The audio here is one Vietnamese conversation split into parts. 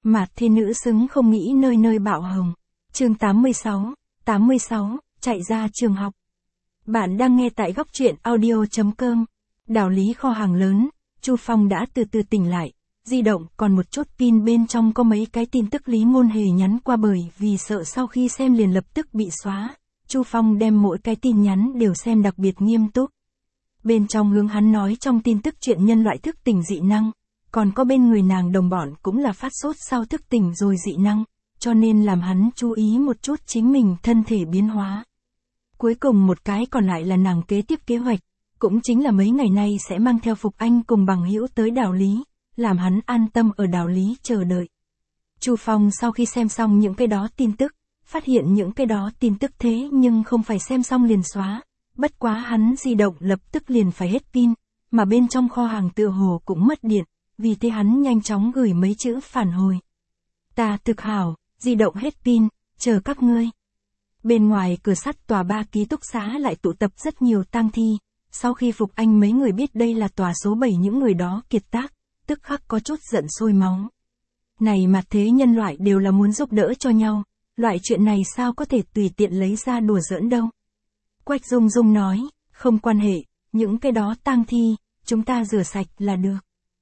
Mạt Thiên nữ xứng không nghĩ nơi nơi bạo hồng. Chương 86, chạy ra trường học. Bạn đang nghe tại góc truyện audio.com. Đảo lý kho hàng lớn, Chu Phong đã từ từ tỉnh lại. Di động còn một chút pin bên trong có mấy cái tin tức Lý Ngôn Hề nhắn qua, bởi vì sợ sau khi xem liền lập tức bị xóa. Chu Phong đem mỗi cái tin nhắn đều xem đặc biệt nghiêm túc. Bên trong hướng hắn nói trong tin tức chuyện nhân loại thức tỉnh dị năng, còn có bên người nàng đồng bọn cũng là phát sốt sau thức tỉnh rồi dị năng, cho nên làm hắn chú ý một chút chính mình thân thể biến hóa. Cuối cùng một cái còn lại là nàng kế tiếp kế hoạch, cũng chính là mấy ngày nay sẽ mang theo Phục Anh cùng bằng hữu tới đảo lý, làm hắn an tâm ở đảo lý chờ đợi. Chu Phong sau khi xem xong những cái đó tin tức, phát hiện những cái đó tin tức thế nhưng không phải xem xong liền xóa, bất quá hắn di động lập tức liền phải hết pin, mà bên trong kho hàng tựa hồ cũng mất điện, vì thế hắn nhanh chóng gửi mấy chữ phản hồi. Ta thực hảo, di động hết pin, chờ các ngươi. Bên ngoài cửa sắt tòa 3 ký túc xá lại tụ tập rất nhiều tang thi, sau khi Phục Anh mấy người biết đây là tòa số 7 những người đó kiệt tác, tức khắc có chút giận sôi máu. Này mà thế nhân loại đều là muốn giúp đỡ cho nhau, loại chuyện này sao có thể tùy tiện lấy ra đùa giỡn đâu. Quách Dung Dung nói, không quan hệ, những cái đó tang thi, chúng ta rửa sạch là được.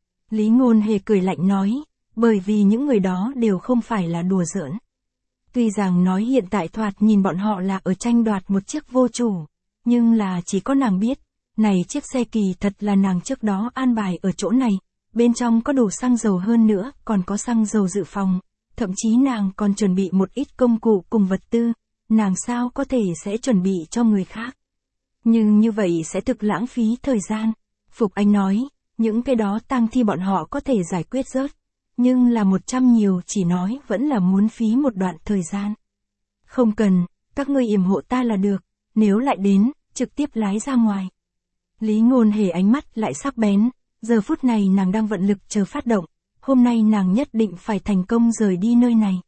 Lý Ngôn Hề cười lạnh nói, bởi vì những người đó đều không phải là đùa giỡn. Tuy rằng nói hiện tại thoạt nhìn bọn họ là ở tranh đoạt một chiếc vô chủ, nhưng là chỉ có nàng biết, này chiếc xe kỳ thật là nàng trước đó an bài ở chỗ này, bên trong có đủ xăng dầu, hơn nữa còn có xăng dầu dự phòng, thậm chí nàng còn chuẩn bị một ít công cụ cùng vật tư, nàng sao có thể sẽ chuẩn bị cho người khác. Nhưng như vậy sẽ thực lãng phí thời gian. Phục Anh nói, những cái đó tang thi bọn họ có thể giải quyết rớt, nhưng là 100 nhiều chỉ nói vẫn là muốn phí một đoạn thời gian. Không cần, các ngươi yểm hộ ta là được, nếu lại đến, trực tiếp lái ra ngoài. Lý Ngôn Hề ánh mắt lại sắc bén, giờ phút này nàng đang vận lực chờ phát động, hôm nay nàng nhất định phải thành công rời đi nơi này.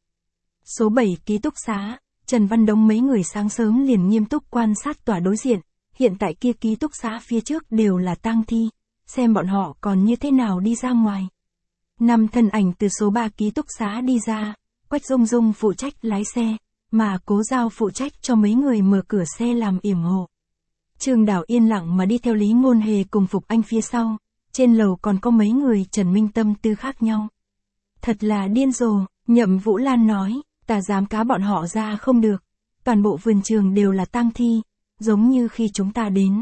Số 7 ký túc xá, Trần Văn Đống mấy người sáng sớm liền nghiêm túc quan sát tòa đối diện, hiện tại kia ký túc xá phía trước đều là tang thi, xem bọn họ còn như thế nào đi ra ngoài. 5 thân ảnh từ số 3 ký túc xá đi ra, Quách Dung Dung phụ trách lái xe, mà Cố Giao phụ trách cho mấy người mở cửa xe làm yểm hộ. Trương Đào yên lặng mà đi theo Lý Ngôn Hề cùng Phục Anh phía sau, trên lầu còn có mấy người Trần Minh tâm tư khác nhau. Thật là điên rồ, Nhậm Vũ Lan nói, ta dám cá bọn họ ra không được, toàn bộ vườn trường đều là tang thi, giống như khi chúng ta đến.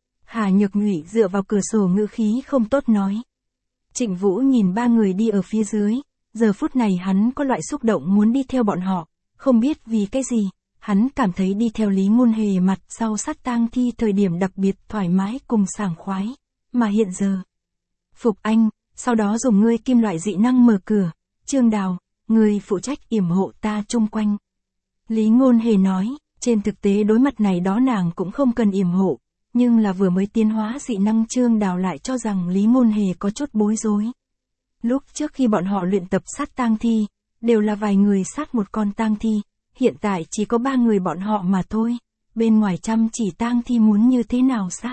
Hà Nhược Nhụy dựa vào cửa sổ ngữ khí không tốt nói. Trịnh Vũ nhìn 3 người đi ở phía dưới, giờ phút này hắn có loại xúc động muốn đi theo bọn họ, không biết vì cái gì, hắn cảm thấy đi theo Lý Ngôn Hề mặt sau sát tang thi thời điểm đặc biệt thoải mái cùng sảng khoái, mà hiện giờ. Phục Anh, sau đó dùng ngươi kim loại dị năng mở cửa, Trương Đào, ngươi phụ trách yểm hộ ta chung quanh. Lý Ngôn Hề nói, trên thực tế đối mặt này đó nàng cũng không cần yểm hộ. Nhưng là vừa mới tiến hóa dị năng Trương Đào lại cho rằng Lý Ngôn Hề có chút bối rối. Lúc trước khi bọn họ luyện tập sát tang thi, đều là vài người sát một con tang thi, hiện tại chỉ có 3 người bọn họ mà thôi, bên ngoài chăm chỉ tang thi muốn như thế nào sát.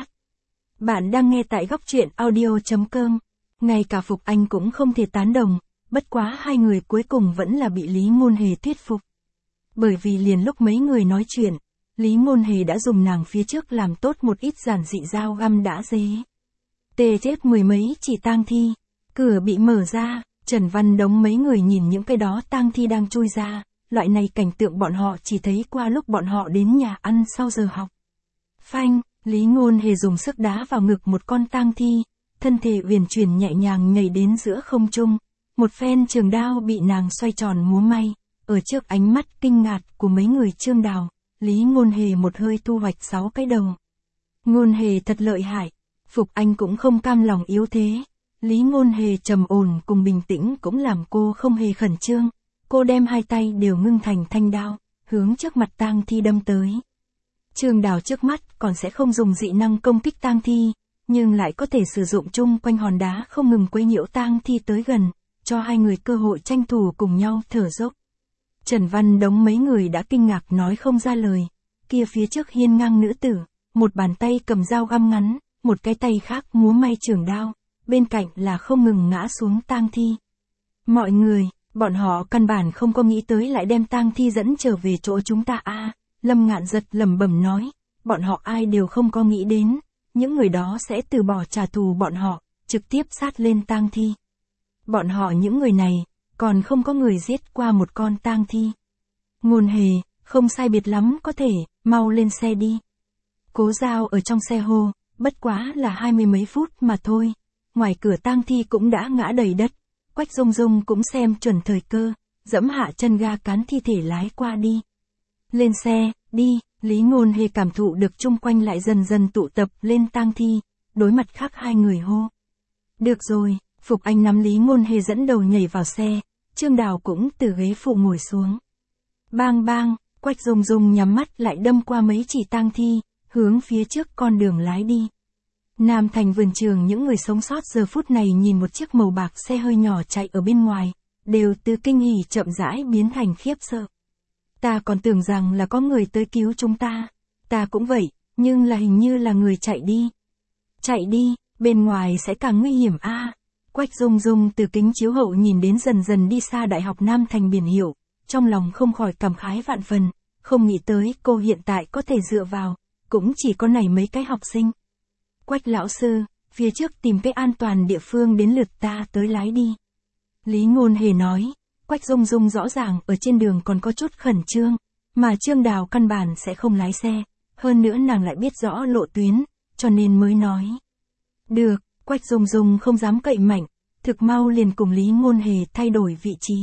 Bạn đang nghe tại góc truyện audio.com, ngay cả Phục Anh cũng không thể tán đồng, bất quá 2 người cuối cùng vẫn là bị Lý Ngôn Hề thuyết phục. Bởi vì liền lúc mấy người nói chuyện, Lý Ngôn Hề đã dùng nàng phía trước làm tốt một ít giản dị dao găm đã dế. Tê chết 10 mấy chỉ tang thi, cửa bị mở ra, Trần Văn Đống mấy người nhìn những cái đó tang thi đang chui ra, loại này cảnh tượng bọn họ chỉ thấy qua lúc bọn họ đến nhà ăn sau giờ học. Phanh, Lý Ngôn Hề dùng sức đá vào ngực một con tang thi, thân thể uyển chuyển nhẹ nhàng nhảy đến giữa không trung, một phen trường đao bị nàng xoay tròn múa may, ở trước ánh mắt kinh ngạc của mấy người Trương Đào. Lý Ngôn Hề một hơi thu hoạch 6 cái đầu. Ngôn Hề thật lợi hại, Phục Anh cũng không cam lòng yếu thế. Lý Ngôn Hề trầm ổn cùng bình tĩnh cũng làm cô không hề khẩn trương. Cô đem 2 tay đều ngưng thành thanh đao, hướng trước mặt tang thi đâm tới. Trương Đào trước mắt còn sẽ không dùng dị năng công kích tang thi, nhưng lại có thể sử dụng chung quanh hòn đá không ngừng quấy nhiễu tang thi tới gần, cho 2 người cơ hội tranh thủ cùng nhau thở dốc. Trần Văn Đống mấy người đã kinh ngạc nói không ra lời, kia phía trước hiên ngang nữ tử, một bàn tay cầm dao găm ngắn, một cái tay khác múa may trường đao, bên cạnh là không ngừng ngã xuống tang thi. Mọi người, Bọn họ căn bản không có nghĩ tới lại đem tang thi dẫn trở về chỗ chúng ta à, Lâm Ngạn Giật lẩm bẩm nói, bọn họ ai đều không có nghĩ đến, những người đó sẽ từ bỏ trả thù bọn họ, trực tiếp sát lên tang thi. Bọn họ những người này, còn không có người giết qua một con tang thi. Ngôn Hề, không sai biệt lắm có thể, mau lên xe đi. Cố Giao ở trong xe hô, bất quá là 20 mấy phút mà thôi. Ngoài cửa tang thi cũng đã ngã đầy đất. Quách Dung Dung cũng xem chuẩn thời cơ, dẫm hạ chân ga cán thi thể lái qua đi. Lên xe, đi, Lý Ngôn Hề cảm thụ được chung quanh lại dần dần tụ tập lên tang thi, đối mặt khác hai người hô. Được rồi, Phục Anh nắm Lý Ngôn Hề dẫn đầu nhảy vào xe, Trương Đào cũng từ ghế phụ ngồi xuống. Bang bang, Quách Dung Dung nhắm mắt lại đâm qua mấy chỉ tang thi, hướng phía trước con đường lái đi. Nam thành vườn trường những người sống sót giờ phút này nhìn một chiếc màu bạc xe hơi nhỏ chạy ở bên ngoài, đều từ kinh hỉ chậm rãi biến thành khiếp sợ. Ta còn tưởng rằng là có người tới cứu chúng ta. Ta cũng vậy, nhưng là hình như là người chạy đi. Chạy đi, bên ngoài sẽ càng nguy hiểm a. Quách Dung Dung từ kính chiếu hậu nhìn đến dần dần đi xa Đại học Nam thành biển hiệu, trong lòng không khỏi cảm khái vạn phần, không nghĩ tới cô hiện tại có thể dựa vào, cũng chỉ có này mấy cái học sinh. Quách lão sư, phía trước tìm cái an toàn địa phương đến lượt ta tới lái đi. Lý Ngôn Hề nói, Quách Dung Dung rõ ràng ở trên đường còn có chút khẩn trương, mà Trương Đào căn bản sẽ không lái xe, hơn nữa nàng lại biết rõ lộ tuyến, cho nên mới nói. Được, Quách Dung Dung không dám cậy mạnh, thực mau liền cùng Lý Ngôn Hề thay đổi vị trí.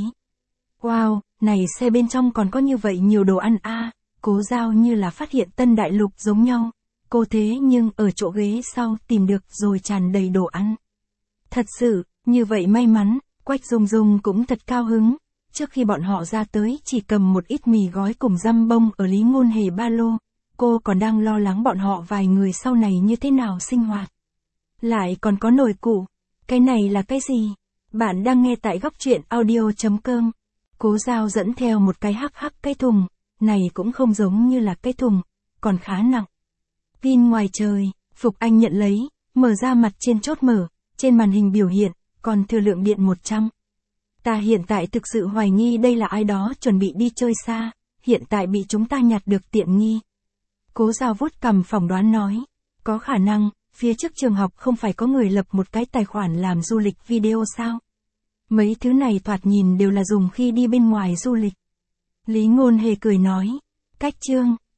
Wow, này xe bên trong còn có như vậy nhiều đồ ăn a. Cố Giao như là phát hiện tân đại lục giống nhau. Cô thế nhưng ở chỗ ghế sau tìm được rồi tràn đầy đồ ăn. Thật sự, như vậy may mắn, Quách Dung Dung cũng thật cao hứng. Trước khi bọn họ ra tới chỉ cầm một ít mì gói cùng răm bông ở Lý Ngôn Hề ba lô. Cô còn đang lo lắng bọn họ vài người sau này như thế nào sinh hoạt. Lại còn có nồi cụ. Cái này là cái gì? Bạn đang nghe tại góc truyện audio.com. Cố Giao dẫn theo một cái hắc cái thùng. Này cũng không giống như là cái thùng, còn khá nặng. Pin ngoài trời, Phục Anh nhận lấy, mở ra mặt trên chốt mở, trên màn hình biểu hiện, còn thừa lượng điện 100. Ta hiện tại thực sự hoài nghi đây là ai đó chuẩn bị đi chơi xa, hiện tại bị chúng ta nhặt được tiện nghi. Cố Giao vuốt cằm phỏng đoán nói, có khả năng, phía trước trường học không phải có người lập một cái tài khoản làm du lịch video sao? Mấy thứ này thoạt nhìn đều là dùng khi đi bên ngoài du lịch. Lý Ngôn Hề cười nói, cách chương,